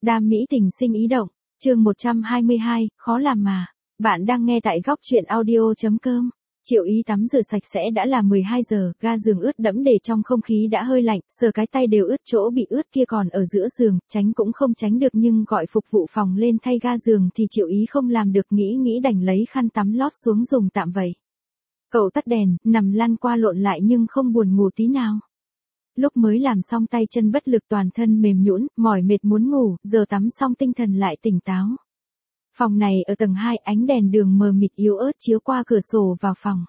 Đam mỹ tình sinh ý động, chương 122, khó làm mà. Bạn đang nghe tại góc truyện audio.com. Triệu Ý tắm rửa sạch sẽ đã là 12 giờ, ga giường ướt đẫm để trong không khí đã hơi lạnh, sờ cái tay đều ướt, chỗ bị ướt kia còn ở giữa giường, tránh cũng không tránh được nhưng gọi phục vụ phòng lên thay ga giường thì Triệu Ý không làm được, nghĩ đành lấy khăn tắm lót xuống dùng tạm vậy. Cậu tắt đèn, nằm lăn qua lộn lại nhưng không buồn ngủ tí nào. Lúc mới làm xong tay chân bất lực, toàn thân mềm nhũn, mỏi mệt muốn ngủ, giờ tắm xong tinh thần lại tỉnh táo. Phòng này ở tầng 2, ánh đèn đường mờ mịt yếu ớt chiếu qua cửa sổ vào phòng.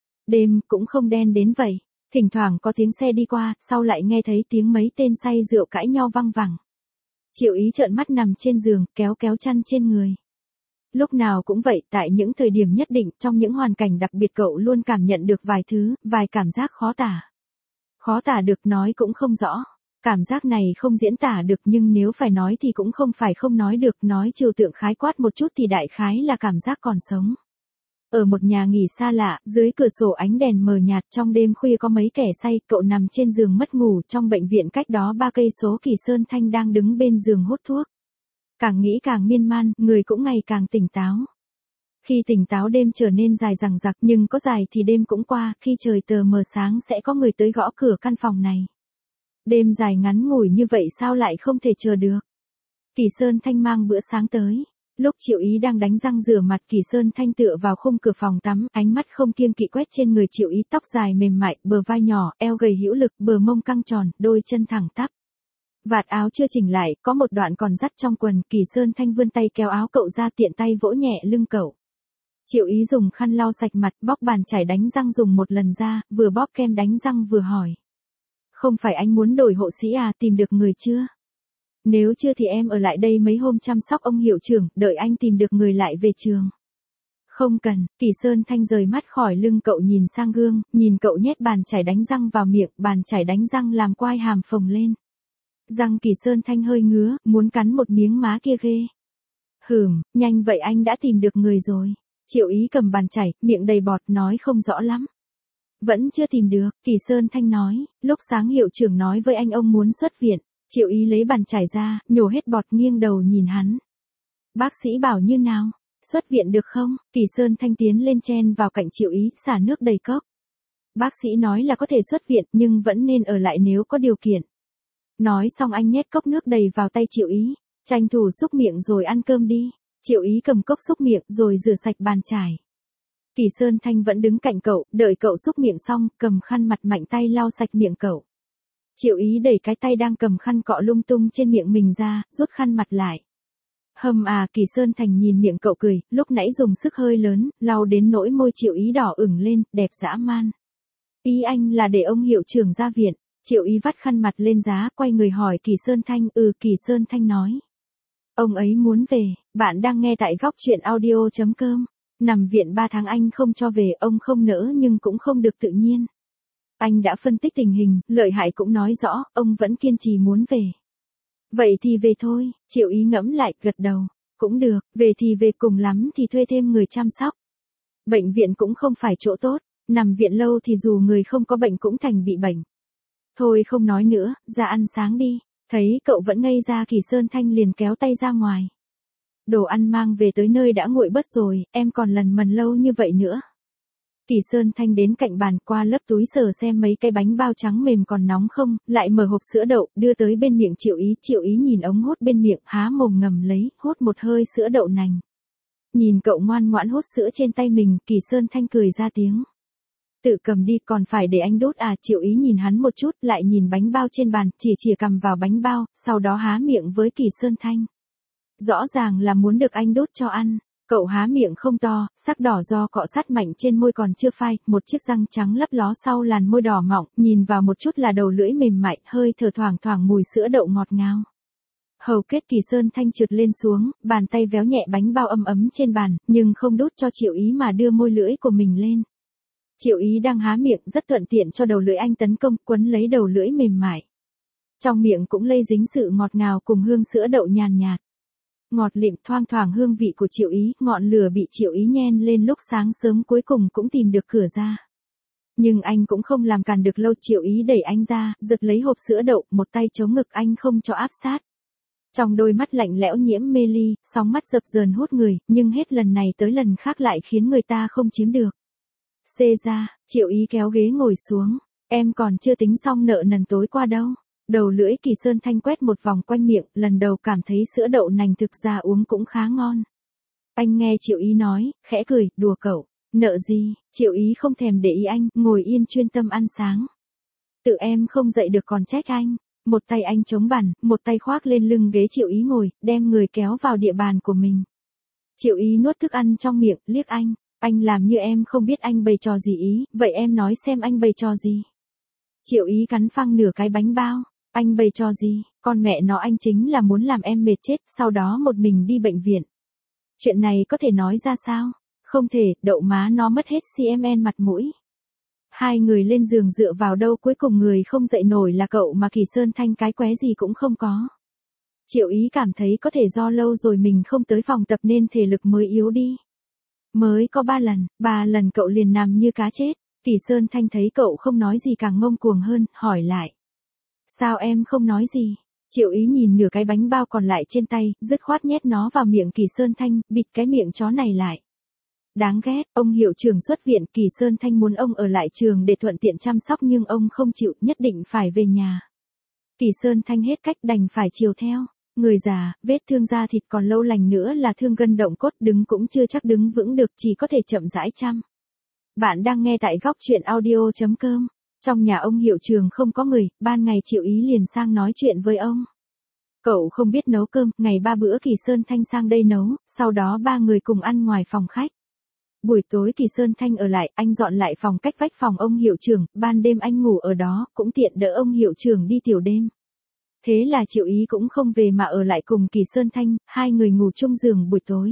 Đêm cũng không đen đến vậy, thỉnh thoảng có tiếng xe đi qua, sau lại nghe thấy tiếng mấy tên say rượu cãi nhau văng vẳng. Triệu Ý trợn mắt nằm trên giường, kéo chăn trên người. Lúc nào cũng vậy, tại những thời điểm nhất định, trong những hoàn cảnh đặc biệt cậu luôn cảm nhận được vài thứ, vài cảm giác khó tả. Khó tả được, nói cũng không rõ. Cảm giác này không diễn tả được, nhưng nếu phải nói thì cũng không phải không nói được, nói trừu tượng khái quát một chút thì đại khái là cảm giác còn sống. Ở một nhà nghỉ xa lạ, dưới cửa sổ ánh đèn mờ nhạt, trong đêm khuya có mấy kẻ say, cậu nằm trên giường mất ngủ, trong bệnh viện cách đó 3 cây số Kỳ Sơn Thanh đang đứng bên giường hút thuốc. Càng nghĩ càng miên man, người cũng ngày càng tỉnh táo. Khi tỉnh táo đêm trở nên dài dằng dặc, nhưng có dài thì đêm cũng qua, khi trời tờ mờ sáng sẽ có người tới gõ cửa căn phòng này. Đêm dài ngắn ngủi như vậy sao lại không thể chờ được. Kỳ Sơn Thanh mang bữa sáng tới. Lúc Triệu Ý đang đánh răng rửa mặt, Kỳ Sơn Thanh tựa vào khung cửa phòng tắm, ánh mắt không kiêng kỵ quét trên người Triệu Ý, tóc dài mềm mại, bờ vai nhỏ, eo gầy hữu lực, bờ mông căng tròn, đôi chân thẳng tắp. Vạt áo chưa chỉnh lại, có một đoạn còn dắt trong quần, Kỳ Sơn Thanh vươn tay kéo áo cậu ra, tiện tay vỗ nhẹ lưng cậu. Triệu Ý dùng khăn lau sạch mặt, bóc bàn chải đánh răng dùng một lần ra, vừa bóp kem đánh răng vừa hỏi. Không phải anh muốn đổi hộ sĩ à, tìm được người chưa? Nếu chưa thì em ở lại đây mấy hôm chăm sóc ông hiệu trưởng, đợi anh tìm được người lại về trường. Không cần, Kỳ Sơn Thanh rời mắt khỏi lưng cậu, nhìn sang gương, nhìn cậu nhét bàn chải đánh răng vào miệng, bàn chải đánh răng làm quai hàm phồng lên. Răng Kỳ Sơn Thanh hơi ngứa, muốn cắn một miếng má kia ghê. Nhanh vậy anh đã tìm được người rồi. Triệu Ý cầm bàn chải, miệng đầy bọt, nói không rõ lắm. Vẫn chưa tìm được, Kỳ Sơn Thanh nói, lúc sáng hiệu trưởng nói với anh ông muốn xuất viện. Triệu Ý lấy bàn chải ra, nhổ hết bọt, nghiêng đầu nhìn hắn. Bác sĩ bảo như nào? Xuất viện được không? Kỳ Sơn Thanh tiến lên chen vào cạnh Triệu Ý, xả nước đầy cốc. Bác sĩ nói là có thể xuất viện, nhưng vẫn nên ở lại nếu có điều kiện. Nói xong anh nhét cốc nước đầy vào tay Triệu Ý. Tranh thủ xúc miệng rồi ăn cơm đi. Triệu Ý cầm cốc xúc miệng rồi rửa sạch bàn chải. Kỳ Sơn Thanh vẫn đứng cạnh cậu, đợi cậu xúc miệng xong, cầm khăn mặt mạnh tay lau sạch miệng cậu. Triệu Ý đẩy cái tay đang cầm khăn cọ lung tung trên miệng mình ra, rút khăn mặt lại. Kỳ Sơn Thành nhìn miệng cậu cười, lúc nãy dùng sức hơi lớn, lau đến nỗi môi Triệu Ý đỏ ửng lên, đẹp dã man. Ý anh là để ông hiệu trưởng ra viện. Triệu Ý vắt khăn mặt lên giá, quay người hỏi Kỳ Sơn Thanh. Kỳ Sơn Thanh nói. Ông ấy muốn về. Bạn đang nghe tại góc truyện audio.com. Nằm viện 3 tháng anh không cho về, ông không nỡ nhưng cũng không được tự nhiên. Anh đã phân tích tình hình, lợi hại cũng nói rõ, ông vẫn kiên trì muốn về. Vậy thì về thôi, Triệu Ý ngẫm lại, gật đầu. Cũng được, về thì về, cùng lắm thì thuê thêm người chăm sóc. Bệnh viện cũng không phải chỗ tốt, nằm viện lâu thì dù người không có bệnh cũng thành bị bệnh. Thôi không nói nữa, ra ăn sáng đi. Thấy cậu vẫn ngây ra, Kỳ Sơn Thanh liền kéo tay ra ngoài. Đồ ăn mang về tới nơi đã nguội bớt rồi, em còn lần mần lâu như vậy nữa. Kỳ Sơn Thanh đến cạnh bàn, qua lớp túi sờ xem mấy cái bánh bao trắng mềm còn nóng không, lại mở hộp sữa đậu, đưa tới bên miệng Triệu Ý. Triệu Ý nhìn ống hút bên miệng, há mồm ngầm lấy, hút một hơi sữa đậu nành. Nhìn cậu ngoan ngoãn hút sữa trên tay mình, Kỳ Sơn Thanh cười ra tiếng. Tự cầm đi, còn phải để anh đút à? Triệu Ý nhìn hắn một chút, lại nhìn bánh bao trên bàn, chìa cầm vào bánh bao, sau đó há miệng với Kỳ Sơn Thanh. Rõ ràng là muốn được anh đút cho ăn. Cậu há miệng không to, sắc đỏ do cọ sát mạnh trên môi còn chưa phai, một chiếc răng trắng lấp ló sau làn môi đỏ mọng, nhìn vào một chút là đầu lưỡi mềm mại, hơi thở thoảng thoảng mùi sữa đậu ngọt ngào. Hầu kết Kỳ Sơn Thanh trượt lên xuống, bàn tay véo nhẹ bánh bao ấm ấm trên bàn, nhưng không đút cho Triệu Ý mà đưa môi lưỡi của mình lên. Triệu Ý đang há miệng, rất thuận tiện cho đầu lưỡi anh tấn công, quấn lấy đầu lưỡi mềm mại. Trong miệng cũng lây dính sự ngọt ngào cùng hương sữa đậu nhàn nhạt. Ngọt lịm thoang thoảng hương vị của Triệu Ý, ngọn lửa bị Triệu Ý nhen lên lúc sáng sớm cuối cùng cũng tìm được cửa ra. Nhưng anh cũng không làm cản được lâu, Triệu Ý đẩy anh ra, giật lấy hộp sữa đậu, một tay chống ngực anh không cho áp sát. Trong đôi mắt lạnh lẽo nhiễm mê ly, sóng mắt dập dờn hút người, nhưng hết lần này tới lần khác lại khiến người ta không chiếm được. Xê ra, Triệu Ý kéo ghế ngồi xuống. Em còn chưa tính xong nợ nần tối qua đâu. Đầu lưỡi Kỳ Sơn Thanh quét một vòng quanh miệng, lần đầu cảm thấy sữa đậu nành thực ra uống cũng khá ngon. Anh nghe Triệu Ý nói, khẽ cười, đùa cậu. Nợ gì? Triệu Ý không thèm để ý anh, ngồi yên chuyên tâm ăn sáng. Tự em không dậy được còn trách anh. Một tay anh chống bàn, một tay khoác lên lưng ghế Triệu Ý ngồi, đem người kéo vào địa bàn của mình. Triệu Ý nuốt thức ăn trong miệng, liếc anh. Anh làm như em không biết anh bày trò gì ý, vậy em nói xem anh bày trò gì. Triệu Ý cắn phăng nửa cái bánh bao. Anh bày trò gì, con mẹ nó anh chính là muốn làm em mệt chết, sau đó một mình đi bệnh viện. Chuyện này có thể nói ra sao? Không thể, đậu má nó mất hết CMN mặt mũi. Hai người lên giường dựa vào đâu cuối cùng người không dậy nổi là cậu mà Kỳ Sơn Thanh cái qué gì cũng không có. Triệu Ý cảm thấy có thể do lâu rồi mình không tới phòng tập nên thể lực mới yếu đi. Mới có 3 lần cậu liền nằm như cá chết. Kỳ Sơn Thanh thấy cậu không nói gì càng ngông cuồng hơn, hỏi lại. Sao em không nói gì? Triệu Ý nhìn nửa cái bánh bao còn lại trên tay, dứt khoát nhét nó vào miệng Kỳ Sơn Thanh, bịt cái miệng chó này lại. Đáng ghét, ông hiệu trưởng xuất viện, Kỳ Sơn Thanh muốn ông ở lại trường để thuận tiện chăm sóc nhưng ông không chịu, nhất định phải về nhà. Kỳ Sơn Thanh hết cách đành phải chiều theo. Người già, vết thương da thịt còn lâu lành nữa là thương gân động cốt, đứng cũng chưa chắc đứng vững được, chỉ có thể chậm rãi chăm. Bạn đang nghe tại góc truyện audio.com. Trong nhà ông hiệu trưởng không có người, ban ngày Triệu Ý liền sang nói chuyện với ông. Cậu không biết nấu cơm, ngày 3 bữa Kỳ Sơn Thanh sang đây nấu, sau đó 3 người cùng ăn ngoài phòng khách. Buổi tối Kỳ Sơn Thanh ở lại, anh dọn lại phòng cách vách phòng ông hiệu trưởng, ban đêm anh ngủ ở đó, cũng tiện đỡ ông hiệu trưởng đi tiểu đêm. Thế là Triệu Ý cũng không về mà ở lại cùng Kỳ Sơn Thanh, hai người ngủ chung giường buổi tối.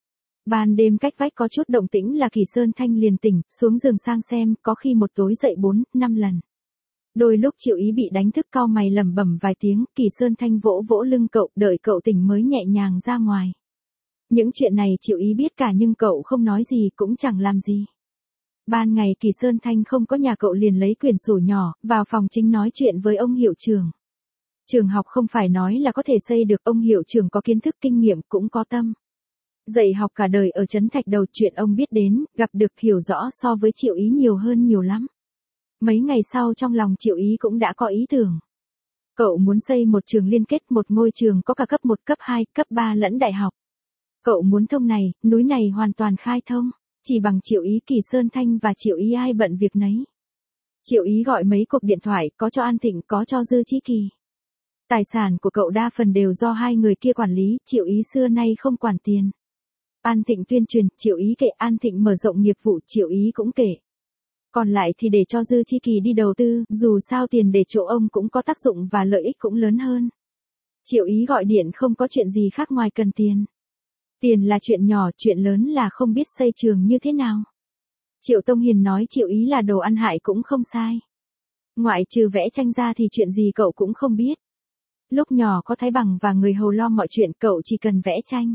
Ban đêm cách vách có chút động tĩnh là Kỳ Sơn Thanh liền tỉnh, xuống giường sang xem, có khi một tối dậy 4-5 lần. Đôi lúc Triệu Ý bị đánh thức cau mày lẩm bẩm vài tiếng, Kỳ Sơn Thanh vỗ vỗ lưng cậu, đợi cậu tỉnh mới nhẹ nhàng ra ngoài. Những chuyện này Triệu Ý biết cả nhưng cậu không nói gì cũng chẳng làm gì. Ban ngày Kỳ Sơn Thanh không có nhà cậu liền lấy quyển sổ nhỏ, vào phòng chính nói chuyện với ông hiệu trưởng. Trường học không phải nói là có thể xây được, ông hiệu trưởng có kiến thức kinh nghiệm cũng có tâm. Dạy học cả đời ở Trấn Thạch Đầu, chuyện ông biết đến, gặp được hiểu rõ so với Triệu Ý nhiều hơn nhiều lắm. Mấy ngày sau trong lòng Triệu Ý cũng đã có ý tưởng. Cậu muốn xây một trường liên kết, một ngôi trường có cả cấp 1, cấp 2, cấp 3 lẫn đại học. Cậu muốn thông này, núi này hoàn toàn khai thông, chỉ bằng Triệu Ý, Kỳ Sơn Thanh và Triệu Ý ai bận việc nấy. Triệu Ý gọi mấy cuộc điện thoại, có cho An Thịnh, có cho Dư Chí Kỳ. Tài sản của cậu đa phần đều do hai người kia quản lý, Triệu Ý xưa nay không quản tiền. An Thịnh tuyên truyền, Triệu Ý kệ, An Thịnh mở rộng nghiệp vụ, Triệu Ý cũng kệ. Còn lại thì để cho Dư Chí Kỳ đi đầu tư, dù sao tiền để chỗ ông cũng có tác dụng và lợi ích cũng lớn hơn. Triệu Ý gọi điện không có chuyện gì khác ngoài cần tiền. Tiền là chuyện nhỏ, chuyện lớn là không biết xây trường như thế nào. Triệu Tông Hiền nói Triệu Ý là đồ ăn hại cũng không sai. Ngoại trừ vẽ tranh ra thì chuyện gì cậu cũng không biết. Lúc nhỏ có Thái Bằng và người hầu lo mọi chuyện, cậu chỉ cần vẽ tranh.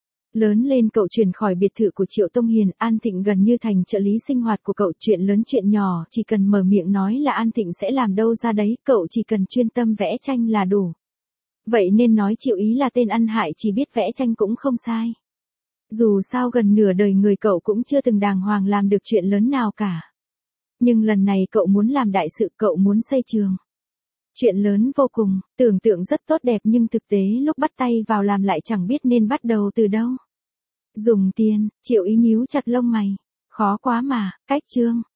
Lớn lên cậu chuyển khỏi biệt thự của Triệu Tông Hiền, An Thịnh gần như thành trợ lý sinh hoạt của cậu, chuyện lớn chuyện nhỏ, chỉ cần mở miệng nói là An Thịnh sẽ làm đâu ra đấy, cậu chỉ cần chuyên tâm vẽ tranh là đủ. Vậy nên nói Triệu Ý là tên ăn hại chỉ biết vẽ tranh cũng không sai. Dù sao gần nửa đời người cậu cũng chưa từng đàng hoàng làm được chuyện lớn nào cả. Nhưng lần này cậu muốn làm đại sự, cậu muốn xây trường. Chuyện lớn vô cùng, tưởng tượng rất tốt đẹp nhưng thực tế lúc bắt tay vào làm lại chẳng biết nên bắt đầu từ đâu. Dùng tiền, Triệu Ý nhíu chặt lông mày. Khó quá mà, cách chương.